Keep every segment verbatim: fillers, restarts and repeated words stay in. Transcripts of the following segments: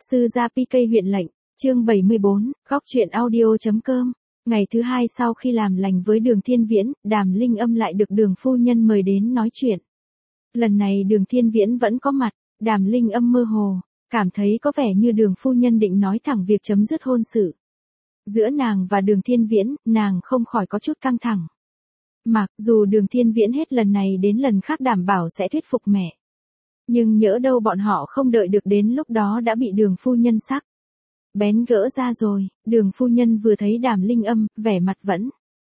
Sư gia pê ca huyện lệnh, chương bảy mươi bốn, góc truyện audio.com. Ngày thứ hai sau khi làm lành với Đường Thiên Viễn, Đàm Linh Âm lại được Đường phu nhân mời đến nói chuyện. Lần này Đường Thiên Viễn vẫn có mặt, Đàm Linh Âm mơ hồ, cảm thấy có vẻ như Đường phu nhân định nói thẳng việc chấm dứt hôn sự. Giữa nàng và Đường Thiên Viễn, nàng không khỏi có chút căng thẳng. Mặc dù Đường Thiên Viễn hết lần này đến lần khác đảm bảo sẽ thuyết phục mẹ. Nhưng nhỡ đâu bọn họ không đợi được đến lúc đó đã bị Đường phu nhân sắc bén gỡ ra rồi. Đường phu nhân vừa thấy Đàm Linh Âm, vẻ mặt vẫn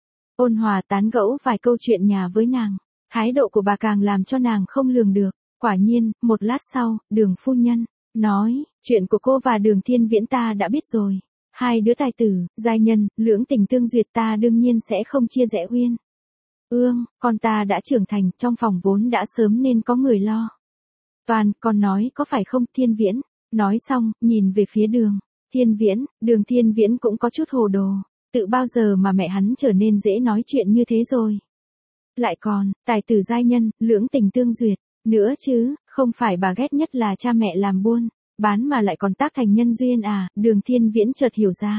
ôn hòa tán gẫu vài câu chuyện nhà với nàng. Thái độ của bà càng làm cho nàng không lường được. Quả nhiên, một lát sau, Đường phu nhân nói, chuyện của cô và Đường Thiên Viễn ta đã biết rồi. Hai đứa tài tử, giai nhân, lưỡng tình tương duyệt ta đương nhiên sẽ không chia rẽ uyên ương, con ta đã trưởng thành, trong phòng vốn đã sớm nên có người lo. Toàn, con nói có phải không, Thiên Viễn? Nói xong, nhìn về phía Đường Thiên Viễn, Đường Thiên Viễn cũng có chút hồ đồ. Tự bao giờ mà mẹ hắn trở nên dễ nói chuyện như thế rồi? Lại còn, tài tử giai nhân, lưỡng tình tương duyệt, nữa chứ, không phải bà ghét nhất là cha mẹ làm buôn bán mà lại còn tác thành nhân duyên à? Đường Thiên Viễn chợt hiểu ra.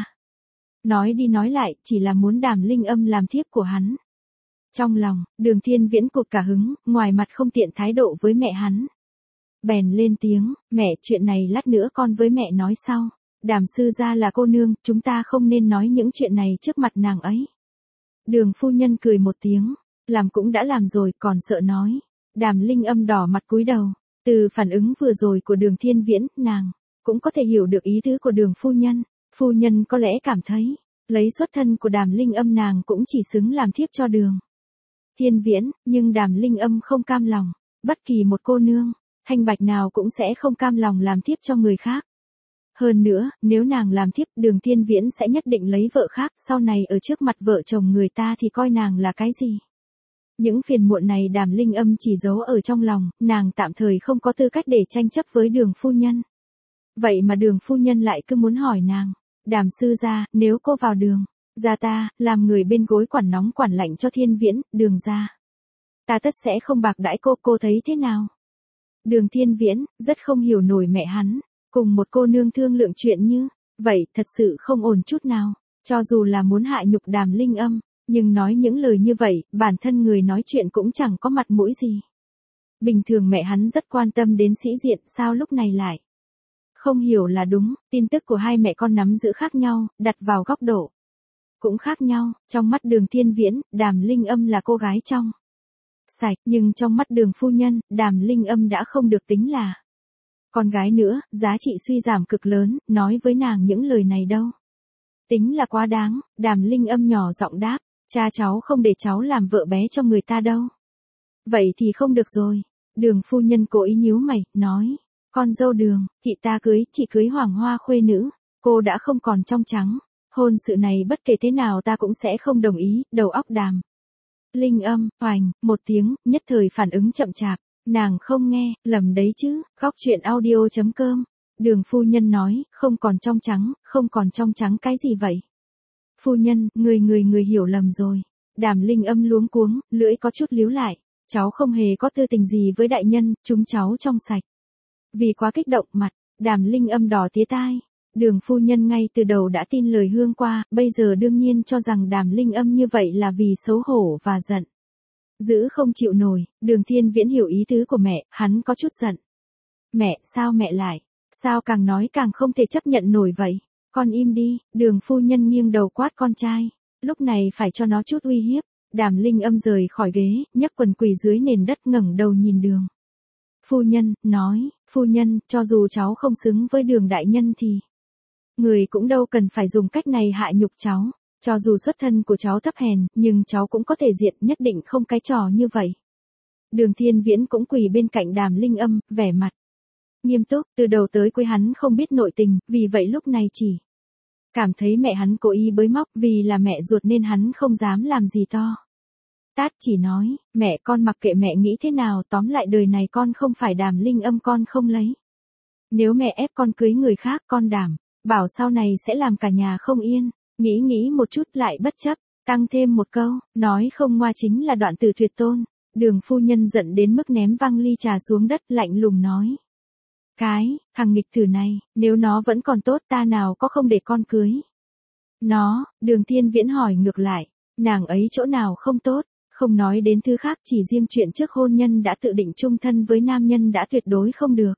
Nói đi nói lại, chỉ là muốn Đàm Linh Âm làm thiếp của hắn. Trong lòng, Đường Thiên Viễn cụt cả hứng, ngoài mặt không tiện thái độ với mẹ hắn. Bèn lên tiếng, mẹ, chuyện này lát nữa con với mẹ nói sau. Đàm sư gia là cô nương, chúng ta không nên nói những chuyện này trước mặt nàng ấy. Đường phu nhân cười một tiếng, làm cũng đã làm rồi, còn sợ nói. Đàm Linh Âm đỏ mặt cúi đầu. Từ phản ứng vừa rồi của Đường Thiên Viễn, nàng cũng có thể hiểu được ý tứ của Đường phu nhân. Phu nhân có lẽ cảm thấy, lấy xuất thân của Đàm Linh Âm nàng cũng chỉ xứng làm thiếp cho Đường Thiên Viễn, nhưng Đàm Linh Âm không cam lòng. Bất kỳ một cô nương thanh bạch nào cũng sẽ không cam lòng làm thiếp cho người khác. Hơn nữa, nếu nàng làm thiếp, Đường Thiên Viễn sẽ nhất định lấy vợ khác, sau này ở trước mặt vợ chồng người ta thì coi nàng là cái gì. Những phiền muộn này Đàm Linh Âm chỉ giấu ở trong lòng, nàng tạm thời không có tư cách để tranh chấp với Đường phu nhân. Vậy mà Đường phu nhân lại cứ muốn hỏi nàng, Đàm sư gia, nếu cô vào Đường gia ta, làm người bên gối quản nóng quản lạnh cho Thiên Viễn, Đường gia ta tất sẽ không bạc đãi cô, cô thấy thế nào? Đường Thiên Viễn, rất không hiểu nổi mẹ hắn, cùng một cô nương thương lượng chuyện như vậy, thật sự không ổn chút nào. Cho dù là muốn hạ nhục Đàm Linh Âm, nhưng nói những lời như vậy, bản thân người nói chuyện cũng chẳng có mặt mũi gì. Bình thường mẹ hắn rất quan tâm đến sĩ diện, sao lúc này lại không hiểu là đúng. Tin tức của hai mẹ con nắm giữ khác nhau, đặt vào góc độ cũng khác nhau. Trong mắt Đường Thiên Viễn, Đàm Linh Âm là cô gái trong sạch, nhưng trong mắt Đường phu nhân, Đàm Linh Âm đã không được tính là con gái nữa, giá trị suy giảm cực lớn, nói với nàng những lời này đâu tính là quá đáng. Đàm Linh Âm nhỏ giọng đáp, cha cháu không để cháu làm vợ bé cho người ta đâu. Vậy thì không được rồi. Đường phu nhân cố ý nhíu mày, nói, con dâu Đường, thị ta cưới, chỉ cưới hoàng hoa khuê nữ, cô đã không còn trong trắng. Hôn sự này bất kể thế nào ta cũng sẽ không đồng ý. Đầu óc Đàm Linh Âm, hoành, một tiếng, nhất thời phản ứng chậm chạp. Nàng không nghe, lầm đấy chứ. Góc truyện audio.com. Đường phu nhân nói, không còn trong trắng, không còn trong trắng cái gì vậy? Phu nhân, người người người hiểu lầm rồi. Đàm Linh Âm luống cuống, lưỡi có chút líu lại. Cháu không hề có tư tình gì với đại nhân, chúng cháu trong sạch. Vì quá kích động, mặt Đàm Linh Âm đỏ tía tai. Đường phu nhân ngay từ đầu đã tin lời hương qua, bây giờ đương nhiên cho rằng Đàm Linh Âm như vậy là vì xấu hổ và giận dữ không chịu nổi. Đường Thiên Viễn hiểu ý tứ của mẹ, hắn có chút giận. Mẹ, sao mẹ lại, sao càng nói càng không thể chấp nhận nổi vậy? Con im đi. Đường phu nhân nghiêng đầu quát con trai, lúc này phải cho nó chút uy hiếp. Đàm Linh Âm rời khỏi ghế, nhấc quần quỳ dưới nền đất, ngẩng đầu nhìn Đường phu nhân, nói, phu nhân, cho dù cháu không xứng với Đường đại nhân thì người cũng đâu cần phải dùng cách này hạ nhục cháu. Cho dù xuất thân của cháu thấp hèn, nhưng cháu cũng có thể diện, nhất định không cái trò như vậy. Đường Thiên Viễn cũng quỳ bên cạnh Đàm Linh Âm, vẻ mặt nghiêm túc. Từ đầu tới cuối hắn không biết nội tình, vì vậy lúc này chỉ cảm thấy mẹ hắn cố ý bới móc, vì là mẹ ruột nên hắn không dám làm gì to tát, chỉ nói, mẹ, con mặc kệ mẹ nghĩ thế nào, tóm lại đời này con không phải Đàm Linh Âm con không lấy. Nếu mẹ ép con cưới người khác, con đảm bảo sau này sẽ làm cả nhà không yên. Nghĩ nghĩ một chút lại bất chấp, tăng thêm một câu, nói không ngoa chính là đoạn tử tuyệt tôn. Đường phu nhân giận đến mức ném văng ly trà xuống đất, lạnh lùng nói, Cái, thằng nghịch tử này, nếu nó vẫn còn tốt ta nào có không để con cưới. Nó, Đường Thiên Viễn hỏi ngược lại, nàng ấy chỗ nào không tốt, không nói đến thứ khác chỉ riêng chuyện trước hôn nhân đã tự định chung thân với nam nhân đã tuyệt đối không được.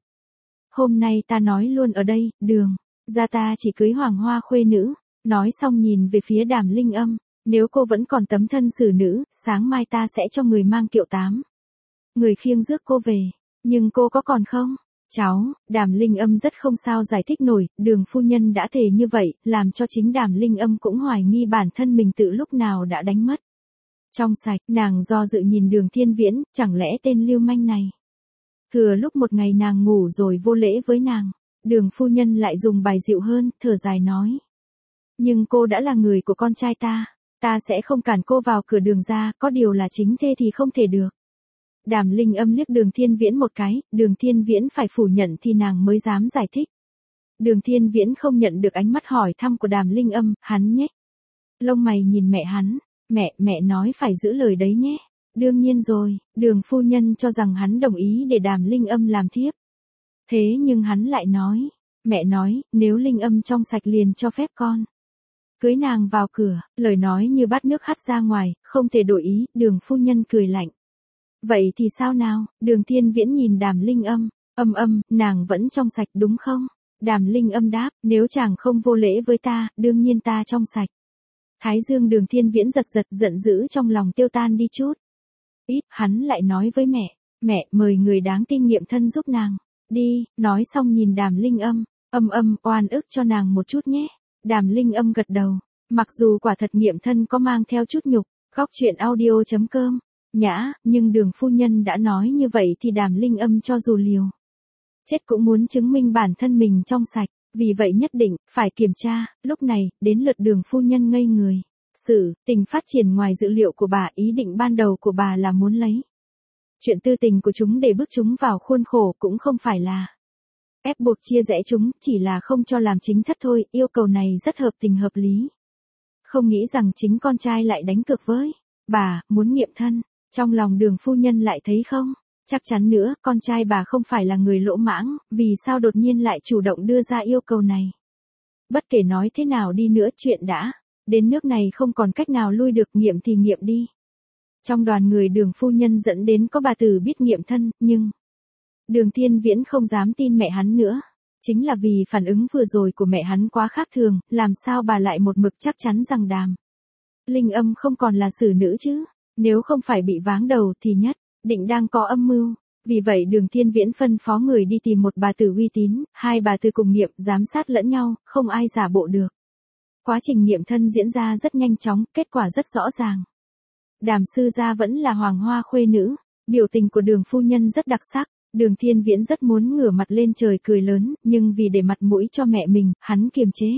Hôm nay ta nói luôn ở đây, Đường, gia ta chỉ cưới hoàng hoa khuê nữ, nói xong nhìn về phía Đàm Linh Âm, nếu cô vẫn còn tấm thân xử nữ, sáng mai ta sẽ cho người mang kiệu tám. Người khiêng rước cô về, nhưng cô có còn không? Cháu, Đàm Linh Âm rất không sao giải thích nổi, Đường phu nhân đã thề như vậy, làm cho chính Đàm Linh Âm cũng hoài nghi bản thân mình tự lúc nào đã đánh mất. Trong sạch, nàng do dự nhìn Đường Thiên Viễn, chẳng lẽ tên lưu manh này. Thừa lúc một ngày nàng ngủ rồi vô lễ với nàng, Đường phu nhân lại dùng bài dịu hơn, thở dài nói. Nhưng cô đã là người của con trai ta, ta sẽ không cản cô vào cửa Đường ra, có điều là chính thê thì không thể được. Đàm Linh Âm liếc Đường Thiên Viễn một cái, Đường Thiên Viễn phải phủ nhận thì nàng mới dám giải thích. Đường Thiên Viễn không nhận được ánh mắt hỏi thăm của Đàm Linh Âm, hắn nhếch lông mày nhìn mẹ hắn, mẹ, mẹ nói phải giữ lời đấy nhé. Đương nhiên rồi, Đường phu nhân cho rằng hắn đồng ý để Đàm Linh Âm làm thiếp. Thế nhưng hắn lại nói, mẹ nói, nếu Linh Âm trong sạch liền cho phép con cưới nàng vào cửa, lời nói như bát nước hắt ra ngoài, không thể đổi ý, Đường phu nhân cười lạnh. Vậy thì sao nào? Đường Thiên Viễn nhìn Đàm Linh Âm, âm âm, nàng vẫn trong sạch đúng không? Đàm Linh Âm đáp, nếu chàng không vô lễ với ta, đương nhiên ta trong sạch. Thái dương Đường Thiên Viễn giật giật giận dữ trong lòng tiêu tan đi chút. Ít, hắn lại nói với mẹ, mẹ mời người đáng tin nghiệm thân giúp nàng. Đi, nói xong nhìn Đàm Linh Âm, âm âm, oan ức cho nàng một chút nhé. Đàm Linh Âm gật đầu, mặc dù quả thật nghiệm thân có mang theo chút nhục, góc truyện audio chấm com. Nhã, nhưng Đường phu nhân đã nói như vậy thì Đàm Linh Âm cho dù liều chết cũng muốn chứng minh bản thân mình trong sạch, vì vậy nhất định phải kiểm tra. Lúc này, đến lượt Đường phu nhân ngây người. Sự tình phát triển ngoài dự liệu của bà, ý định ban đầu của bà là muốn lấy chuyện tư tình của chúng để bước chúng vào khuôn khổ, cũng không phải là ép buộc chia rẽ chúng, chỉ là không cho làm chính thất thôi. Yêu cầu này rất hợp tình hợp lý. Không nghĩ rằng chính con trai lại đánh cược với bà, muốn nghiệm thân. Trong lòng Đường phu nhân lại thấy không chắc chắn nữa, con trai bà không phải là người lỗ mãng, vì sao đột nhiên lại chủ động đưa ra yêu cầu này. Bất kể nói thế nào đi nữa, chuyện đã đến nước này không còn cách nào lui được, nghiệm thì nghiệm đi. Trong đoàn người Đường phu nhân dẫn đến có bà tử biết nghiệm thân, nhưng Đường Thiên Viễn không dám tin mẹ hắn nữa. Chính là vì phản ứng vừa rồi của mẹ hắn quá khác thường, làm sao bà lại một mực chắc chắn rằng Đàm Linh Âm không còn là xử nữ chứ. Nếu không phải bị váng đầu thì nhất định đang có âm mưu. Vì vậy Đường Thiên Viễn phân phó người đi tìm một bà tử uy tín, hai bà tử cùng nghiệm, giám sát lẫn nhau, không ai giả bộ được. Quá trình nghiệm thân diễn ra rất nhanh chóng, kết quả rất rõ ràng. Đàm sư gia vẫn là hoàng hoa khuê nữ. Biểu tình của Đường phu nhân rất đặc sắc. Đường Thiên Viễn rất muốn ngửa mặt lên trời cười lớn, nhưng vì để mặt mũi cho mẹ mình, hắn kiềm chế.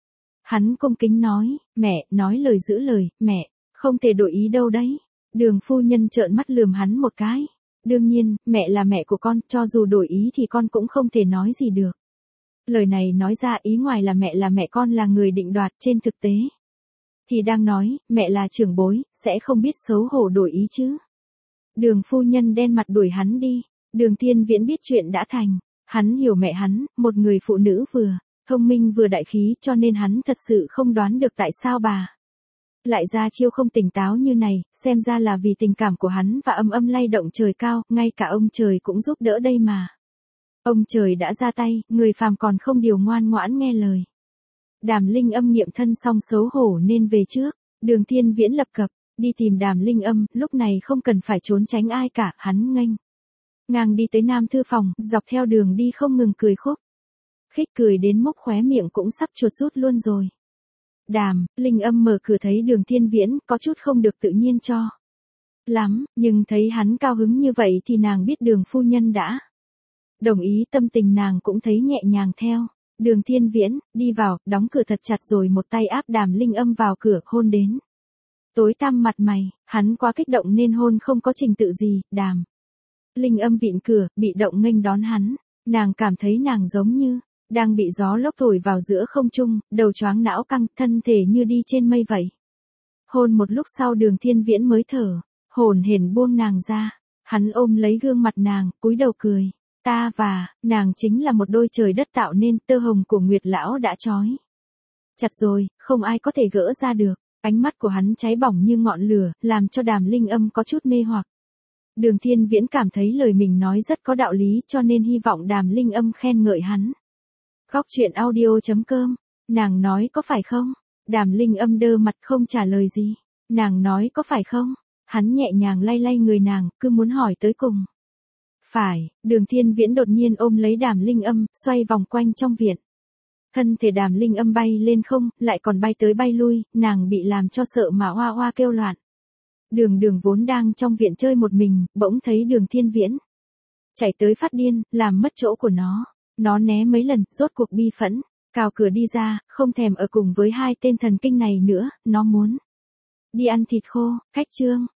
Hắn cung kính nói, mẹ, nói lời giữ lời, mẹ, không thể đổi ý đâu đấy. Đường phu nhân trợn mắt lườm hắn một cái. Đương nhiên, mẹ là mẹ của con, cho dù đổi ý thì con cũng không thể nói gì được. Lời này nói ra ý ngoài là mẹ là mẹ con là người định đoạt, trên thực tế thì đang nói, mẹ là trưởng bối, sẽ không biết xấu hổ đổi ý chứ. Đường phu nhân đen mặt đuổi hắn đi. Đường Thiên Viễn biết chuyện đã thành. Hắn hiểu mẹ hắn, một người phụ nữ vừa thông minh vừa đại khí, cho nên hắn thật sự không đoán được tại sao bà lại ra chiêu không tỉnh táo như này, xem ra là vì tình cảm của hắn và âm âm lay động trời cao, ngay cả ông trời cũng giúp đỡ đây mà. Ông trời đã ra tay, người phàm còn không điều ngoan ngoãn nghe lời. Đàm Linh Âm nghiệm thân xong xấu hổ nên về trước. Đường Thiên Viễn lập cập đi tìm Đàm Linh Âm, lúc này không cần phải trốn tránh ai cả, hắn nghênh ngang đi tới Nam thư phòng, dọc theo đường đi không ngừng cười khúc khích, cười đến mốc khóe miệng cũng sắp chuột rút luôn rồi. Đàm Linh Âm mở cửa thấy Đường Thiên Viễn, có chút không được tự nhiên cho lắm, nhưng thấy hắn cao hứng như vậy thì nàng biết Đường phu nhân đã đồng ý, tâm tình nàng cũng thấy nhẹ nhàng theo. Đường Thiên Viễn đi vào, đóng cửa thật chặt rồi một tay áp Đàm Linh Âm vào cửa, hôn đến tối tăm mặt mày. Hắn quá kích động nên hôn không có trình tự gì. Đàm Linh Âm vịn cửa, bị động nghênh đón hắn. Nàng cảm thấy nàng giống như đang bị gió lốc thổi vào giữa không trung, đầu choáng não căng, thân thể như đi trên mây vậy. Hôn một lúc sau Đường Thiên Viễn mới thở hổn hển buông nàng ra. Hắn ôm lấy gương mặt nàng, cúi đầu cười. Ta và, nàng chính là một đôi trời đất tạo nên, tơ hồng của Nguyệt lão đã trói chặt rồi, không ai có thể gỡ ra được. Ánh mắt của hắn cháy bỏng như ngọn lửa, làm cho Đàm Linh Âm có chút mê hoặc. Đường Thiên Viễn cảm thấy lời mình nói rất có đạo lý, cho nên hy vọng Đàm Linh Âm khen ngợi hắn. Góc truyện audio chấm com, nàng nói có phải không? Đàm Linh Âm đơ mặt không trả lời gì. Nàng nói có phải không? Hắn nhẹ nhàng lay lay người nàng, cứ muốn hỏi tới cùng. Phải, Đường Thiên Viễn đột nhiên ôm lấy Đàm Linh Âm, xoay vòng quanh trong viện. Thân thể Đàm Linh Âm bay lên không, lại còn bay tới bay lui, nàng bị làm cho sợ mà hoa hoa kêu loạn. Đường Đường vốn đang trong viện chơi một mình, bỗng thấy Đường Thiên Viễn chạy tới phát điên, làm mất chỗ của nó. Nó né mấy lần, rốt cuộc bi phẫn, cào cửa đi ra, không thèm ở cùng với hai tên thần kinh này nữa, nó muốn đi ăn thịt khô. Khách chương